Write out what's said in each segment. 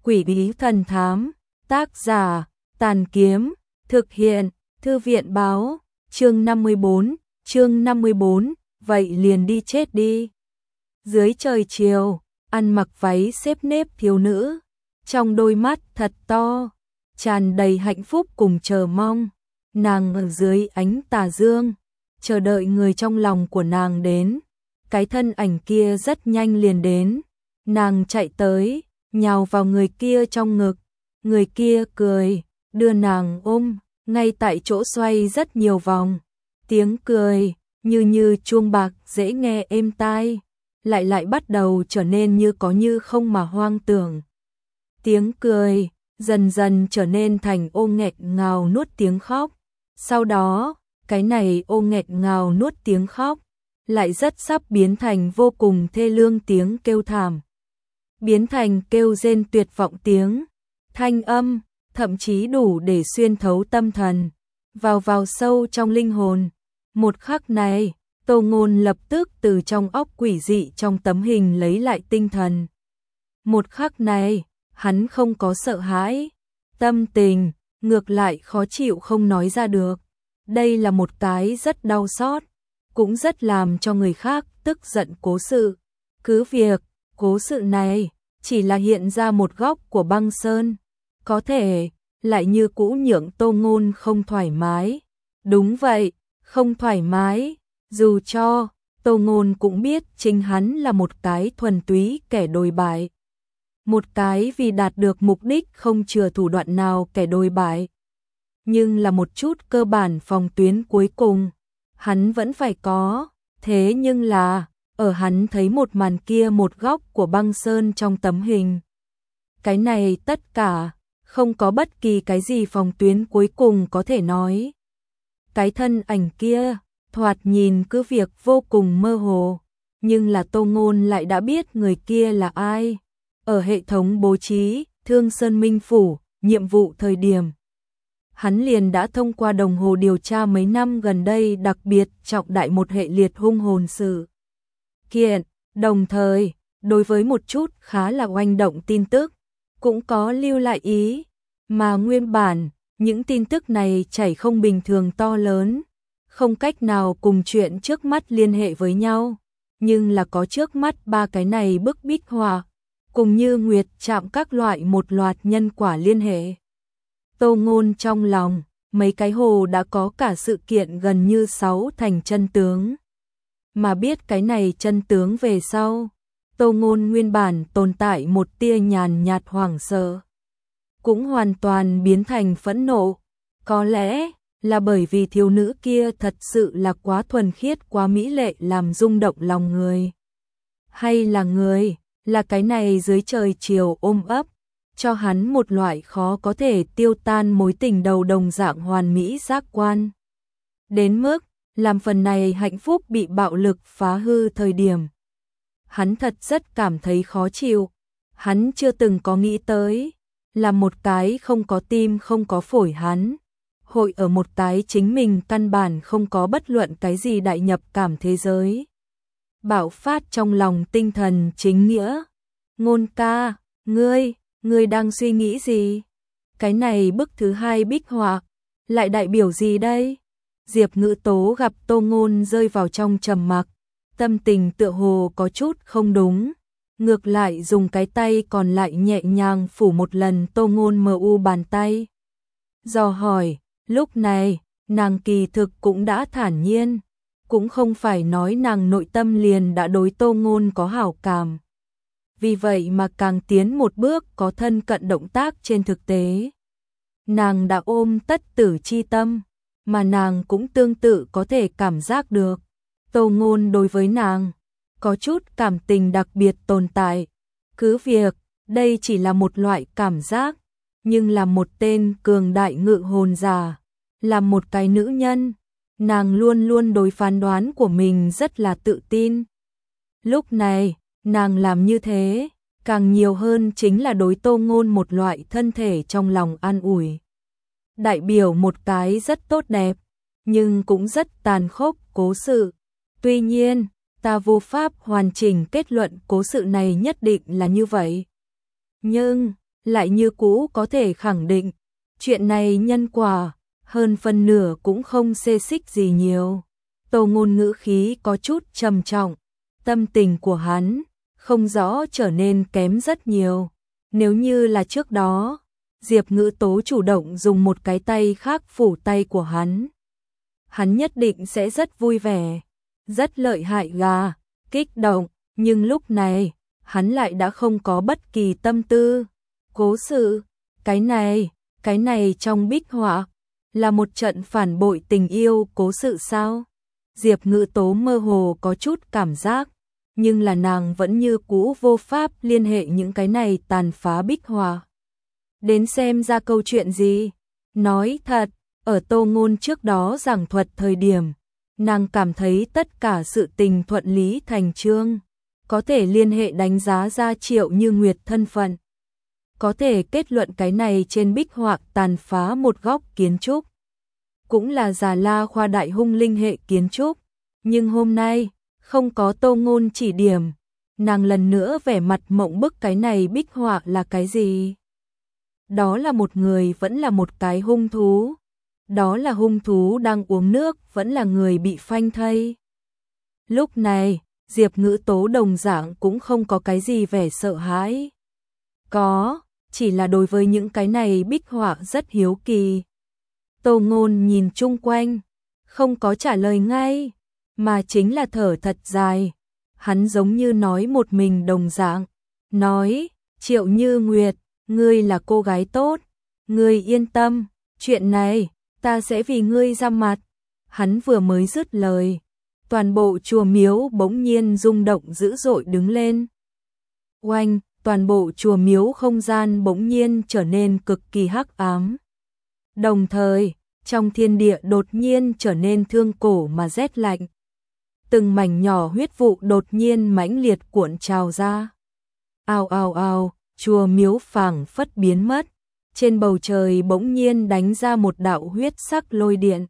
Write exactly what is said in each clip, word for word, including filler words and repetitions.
Quỷ bí thần thám, tác giả, Tàn Kiếm, thực hiện, Thư viện báo, chương năm mươi bốn, chương năm mươi bốn, vậy liền đi chết đi. Dưới trời chiều, ăn mặc váy xếp nếp thiếu nữ, trong đôi mắt thật to, tràn đầy hạnh phúc cùng chờ mong, nàng ở dưới ánh tà dương, chờ đợi người trong lòng của nàng đến. Cái thân ảnh kia rất nhanh liền đến, nàng chạy tới, nhào vào người kia trong ngực, người kia cười, đưa nàng ôm, ngay tại chỗ xoay rất nhiều vòng, tiếng cười như như chuông bạc dễ nghe êm tai, lại lại bắt đầu trở nên như có như không mà hoang tưởng. Tiếng cười dần dần trở nên thành ô nghẹt ngào nuốt tiếng khóc, sau đó, cái này ô nghẹt ngào nuốt tiếng khóc lại rất sắp biến thành vô cùng thê lương tiếng kêu thảm, biến thành kêu rên tuyệt vọng tiếng, thanh âm, thậm chí đủ để xuyên thấu tâm thần, vào vào sâu trong linh hồn. Một khắc này, Tô Ngôn lập tức từ trong óc quỷ dị trong tấm hình lấy lại tinh thần. Một khắc này, hắn không có sợ hãi, tâm tình, ngược lại khó chịu không nói ra được. Đây là một cái rất đau xót, cũng rất làm cho người khác tức giận cố sự. Cứ việc, cố sự này chỉ là hiện ra một góc của băng sơn, có thể lại như cũ nhượng Tô Ngôn không thoải mái. Đúng vậy, không thoải mái, dù cho Tô Ngôn cũng biết chính hắn là một cái thuần túy kẻ đồi bại. Một cái vì đạt được mục đích không chừa thủ đoạn nào kẻ đồi bại. Nhưng là một chút cơ bản phòng tuyến cuối cùng, hắn vẫn phải có, thế nhưng là, ở hắn thấy một màn kia một góc của băng sơn trong tấm hình. Cái này tất cả, không có bất kỳ cái gì phòng tuyến cuối cùng có thể nói. Cái thân ảnh kia, thoạt nhìn cứ việc vô cùng mơ hồ, nhưng là Tô Ngôn lại đã biết người kia là ai. Ở hệ thống bố trí, Thương Sơn Minh Phủ, nhiệm vụ thời điểm. Hắn liền đã thông qua đồng hồ điều tra mấy năm gần đây đặc biệt trọng đại một hệ liệt hung hồn sự kiện, đồng thời, đối với một chút khá là oanh động tin tức, cũng có lưu lại ý, mà nguyên bản, những tin tức này chảy không bình thường to lớn, không cách nào cùng chuyện trước mắt liên hệ với nhau, nhưng là có trước mắt ba cái này bức bích họa, cùng như nguyệt chạm các loại một loạt nhân quả liên hệ. Tô Ngôn trong lòng, mấy cái hồ đã có cả sự kiện gần như sáu thành chân tướng. Mà biết cái này chân tướng về sau, Tô Ngôn nguyên bản tồn tại một tia nhàn nhạt hoảng sợ, cũng hoàn toàn biến thành phẫn nộ. Có lẽ là bởi vì thiếu nữ kia thật sự là quá thuần khiết, quá mỹ lệ làm rung động lòng người. Hay là người, là cái này dưới trời chiều ôm ấp, cho hắn một loại khó có thể tiêu tan mối tình đầu đồng dạng hoàn mỹ giác quan. Đến mức, làm phần này hạnh phúc bị bạo lực phá hư thời điểm. Hắn thật rất cảm thấy khó chịu, hắn chưa từng có nghĩ tới, là một cái không có tim không có phổi hắn, hội ở một cái chính mình căn bản không có bất luận cái gì đại nhập cảm thế giới. Bạo phát trong lòng tinh thần chính nghĩa. Ngôn ca, ngươi, ngươi đang suy nghĩ gì? Cái này bức thứ hai bích họa, lại đại biểu gì đây? Diệp Ngữ Tố gặp Tô Ngôn rơi vào trong trầm mặc, tâm tình tựa hồ có chút không đúng, ngược lại dùng cái tay còn lại nhẹ nhàng phủ một lần Tô Ngôn mờ u bàn tay. Dò hỏi, lúc này, nàng kỳ thực cũng đã thản nhiên, cũng không phải nói nàng nội tâm liền đã đối Tô Ngôn có hảo cảm. Vì vậy mà càng tiến một bước có thân cận động tác trên thực tế. Nàng đã ôm tất tử chi tâm, mà nàng cũng tương tự có thể cảm giác được. Tô Ngôn đối với nàng, có chút cảm tình đặc biệt tồn tại. Cứ việc, đây chỉ là một loại cảm giác, nhưng là một tên cường đại ngự hồn giả, là một cái nữ nhân, nàng luôn luôn đối phán đoán của mình rất là tự tin. Lúc này, nàng làm như thế, càng nhiều hơn chính là đối Tô Ngôn một loại thân thể trong lòng an ủi. Đại biểu một cái rất tốt đẹp, nhưng cũng rất tàn khốc cố sự. Tuy nhiên, ta vô pháp hoàn chỉnh kết luận cố sự này nhất định là như vậy. Nhưng, lại như cũ có thể khẳng định, chuyện này nhân quả, hơn phân nửa cũng không xê xích gì nhiều. Tô Ngôn ngữ khí có chút trầm trọng, tâm tình của hắn không rõ trở nên kém rất nhiều. Nếu như là trước đó, Diệp Ngữ Tố chủ động dùng một cái tay khác phủ tay của hắn, hắn nhất định sẽ rất vui vẻ, rất lợi hại gà, kích động, nhưng lúc này, hắn lại đã không có bất kỳ tâm tư. Cố sự, cái này, cái này trong bích họa, là một trận phản bội tình yêu cố sự sao? Diệp Ngữ Tố mơ hồ có chút cảm giác, nhưng là nàng vẫn như cũ vô pháp liên hệ những cái này tàn phá bích họa. Đến xem ra câu chuyện gì? Nói thật, ở Tô Ngôn trước đó giảng thuật thời điểm, nàng cảm thấy tất cả sự tình thuận lý thành chương, có thể liên hệ đánh giá ra Triệu Như Nguyệt thân phận. Có thể kết luận cái này trên bích họa tàn phá một góc kiến trúc, cũng là Già La khoa đại hung linh hệ kiến trúc, nhưng hôm nay không có Tô Ngôn chỉ điểm, nàng lần nữa vẻ mặt mộng bức, cái này bích họa là cái gì? Đó là một người vẫn là một cái hung thú, đó là hung thú đang uống nước vẫn là người bị phanh thây. Lúc này, Diệp Ngữ Tố đồng dạng cũng không có cái gì vẻ sợ hãi. Có, chỉ là đối với những cái này bích họa rất hiếu kỳ. Tô Ngôn nhìn chung quanh, không có trả lời ngay, mà chính là thở thật dài. Hắn giống như nói một mình đồng dạng, nói, Triệu Như Nguyệt, ngươi là cô gái tốt, ngươi yên tâm, chuyện này, ta sẽ vì ngươi ra mặt. Hắn vừa mới dứt lời, toàn bộ chùa miếu bỗng nhiên rung động dữ dội đứng lên. Oanh, toàn bộ chùa miếu không gian bỗng nhiên trở nên cực kỳ hắc ám. Đồng thời, trong thiên địa đột nhiên trở nên thương cổ mà rét lạnh. Từng mảnh nhỏ huyết vụ đột nhiên mãnh liệt cuộn trào ra. Ao ao ao, chùa miếu phảng phất biến mất. Trên bầu trời bỗng nhiên đánh ra một đạo huyết sắc lôi điện.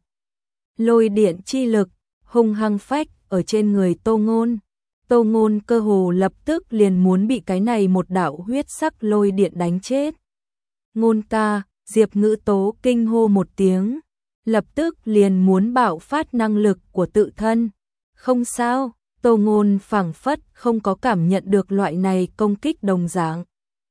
Lôi điện chi lực, hung hăng phách ở trên người Tô Ngôn. Tô Ngôn cơ hồ lập tức liền muốn bị cái này một đạo huyết sắc lôi điện đánh chết. Ngôn ca, Diệp Ngữ Tố kinh hô một tiếng, lập tức liền muốn bạo phát năng lực của tự thân. Không sao, Tô Ngôn phảng phất không có cảm nhận được loại này công kích đồng dạng.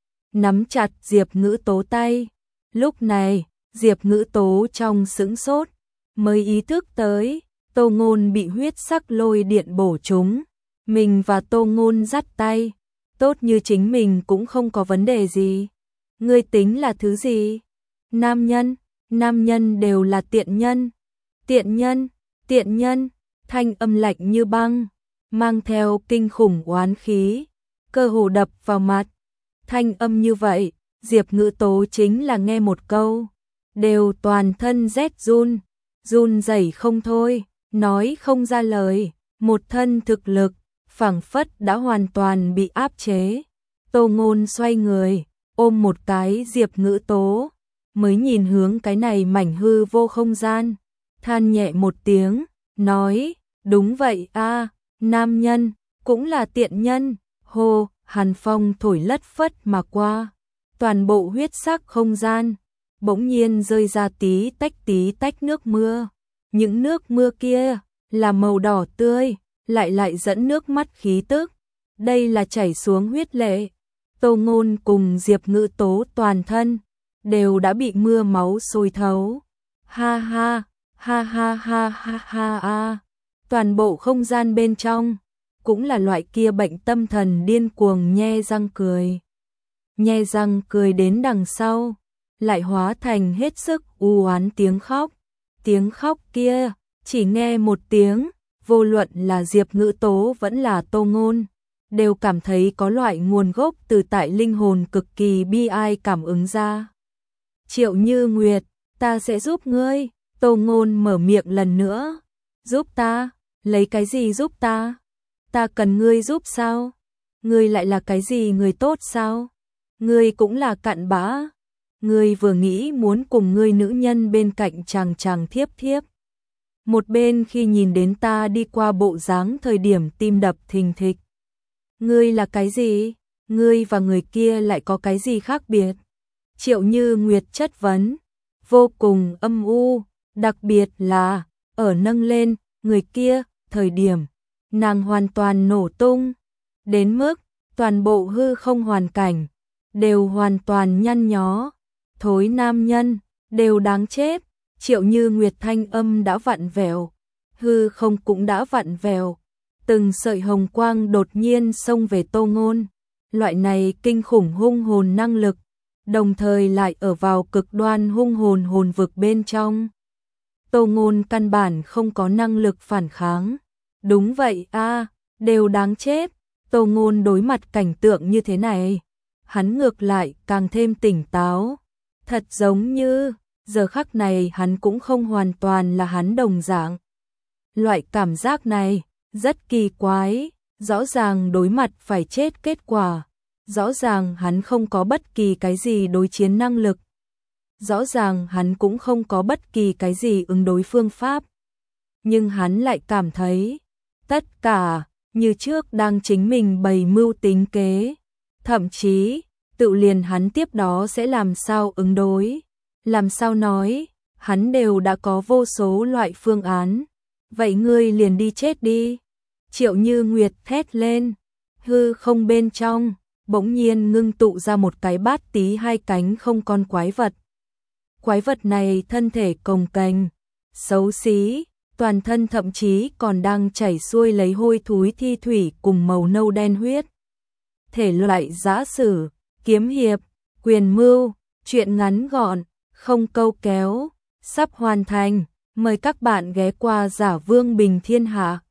Nắm chặt Diệp Ngữ Tố tay. Lúc này, Diệp Ngữ Tố trong sững sốt, mới ý thức tới, Tô Ngôn bị huyết sắc lôi điện bổ trúng. Mình và Tô Ngôn dắt tay, tốt như chính mình cũng không có vấn đề gì. Ngươi tính là thứ gì? Nam nhân, nam nhân đều là tiện nhân. Tiện nhân, tiện nhân, thanh âm lạnh như băng, mang theo kinh khủng oán khí, cơ hồ đập vào mặt. Thanh âm như vậy, Diệp Ngữ Tố chính là nghe một câu, đều toàn thân rét run, run rẩy không thôi, nói không ra lời, một thân thực lực, phảng phất đã hoàn toàn bị áp chế. Tô Ngôn xoay người, ôm một cái Diệp Ngữ Tố, mới nhìn hướng cái này mảnh hư vô không gian, than nhẹ một tiếng, nói, đúng vậy a, nam nhân, cũng là tiện nhân. Hô, hàn phong thổi lất phất mà qua, toàn bộ huyết sắc không gian, bỗng nhiên rơi ra tí tách tí tách nước mưa. Những nước mưa kia, là màu đỏ tươi, lại lại dẫn nước mắt khí tức. Đây là chảy xuống huyết lệ. Tô Ngôn cùng Diệp Ngữ Tố toàn thân, đều đã bị mưa máu sôi thấu. Ha ha, ha ha ha ha ha ha. Toàn bộ không gian bên trong, cũng là loại kia bệnh tâm thần điên cuồng nhe răng cười. Nhe răng cười đến đằng sau, lại hóa thành hết sức u oán tiếng khóc. Tiếng khóc kia, chỉ nghe một tiếng, vô luận là Diệp Ngữ Tố vẫn là Tô Ngôn, đều cảm thấy có loại nguồn gốc từ tại linh hồn cực kỳ bi ai cảm ứng ra. Triệu Như Nguyệt, ta sẽ giúp ngươi. Tô Ngôn mở miệng lần nữa. Giúp ta? Lấy cái gì giúp ta? Ta cần ngươi giúp sao? Ngươi lại là cái gì người tốt sao? Ngươi cũng là cặn bã. Ngươi vừa nghĩ muốn cùng ngươi nữ nhân bên cạnh chàng chàng thiếp thiếp. Một bên khi nhìn đến ta đi qua bộ dáng thời điểm tim đập thình thịch. Ngươi là cái gì? Ngươi và người kia lại có cái gì khác biệt? Triệu Như Nguyệt chất vấn, vô cùng âm u, đặc biệt là ở nâng lên người kia thời điểm, nàng hoàn toàn nổ tung, đến mức toàn bộ hư không hoàn cảnh đều hoàn toàn nhăn nhó. Thối nam nhân, đều đáng chết. Triệu Như Nguyệt thanh âm đã vặn vẹo, hư không cũng đã vặn vẹo. Từng sợi hồng quang đột nhiên xông về Tô Ngôn. Loại này kinh khủng hung hồn năng lực, đồng thời lại ở vào cực đoan hung hồn hồn vực bên trong. Tô Ngôn căn bản không có năng lực phản kháng. Đúng vậy a, đều đáng chết. Tô Ngôn đối mặt cảnh tượng như thế này, hắn ngược lại càng thêm tỉnh táo. Thật giống như, giờ khắc này hắn cũng không hoàn toàn là hắn đồng dạng. Loại cảm giác này, rất kỳ quái, rõ ràng đối mặt phải chết kết quả. Rõ ràng hắn không có bất kỳ cái gì đối chiến năng lực. Rõ ràng hắn cũng không có bất kỳ cái gì ứng đối phương pháp. Nhưng hắn lại cảm thấy, tất cả, như trước đang chính mình bày mưu tính kế. Thậm chí, tự liền hắn tiếp đó sẽ làm sao ứng đối. Làm sao nói, hắn đều đã có vô số loại phương án. Vậy ngươi liền đi chết đi. Triệu Như Nguyệt thét lên, hư không bên trong, bỗng nhiên ngưng tụ ra một cái bát tí hai cánh không con quái vật. Quái vật này thân thể cồng kềnh, xấu xí, toàn thân thậm chí còn đang chảy xuôi lấy hôi thối thi thủy cùng màu nâu đen huyết. Thể loại giã sử, kiếm hiệp, quyền mưu, truyện ngắn gọn, không câu kéo, sắp hoàn thành. Mời các bạn ghé qua Giả Vương Bình Thiên Hạ.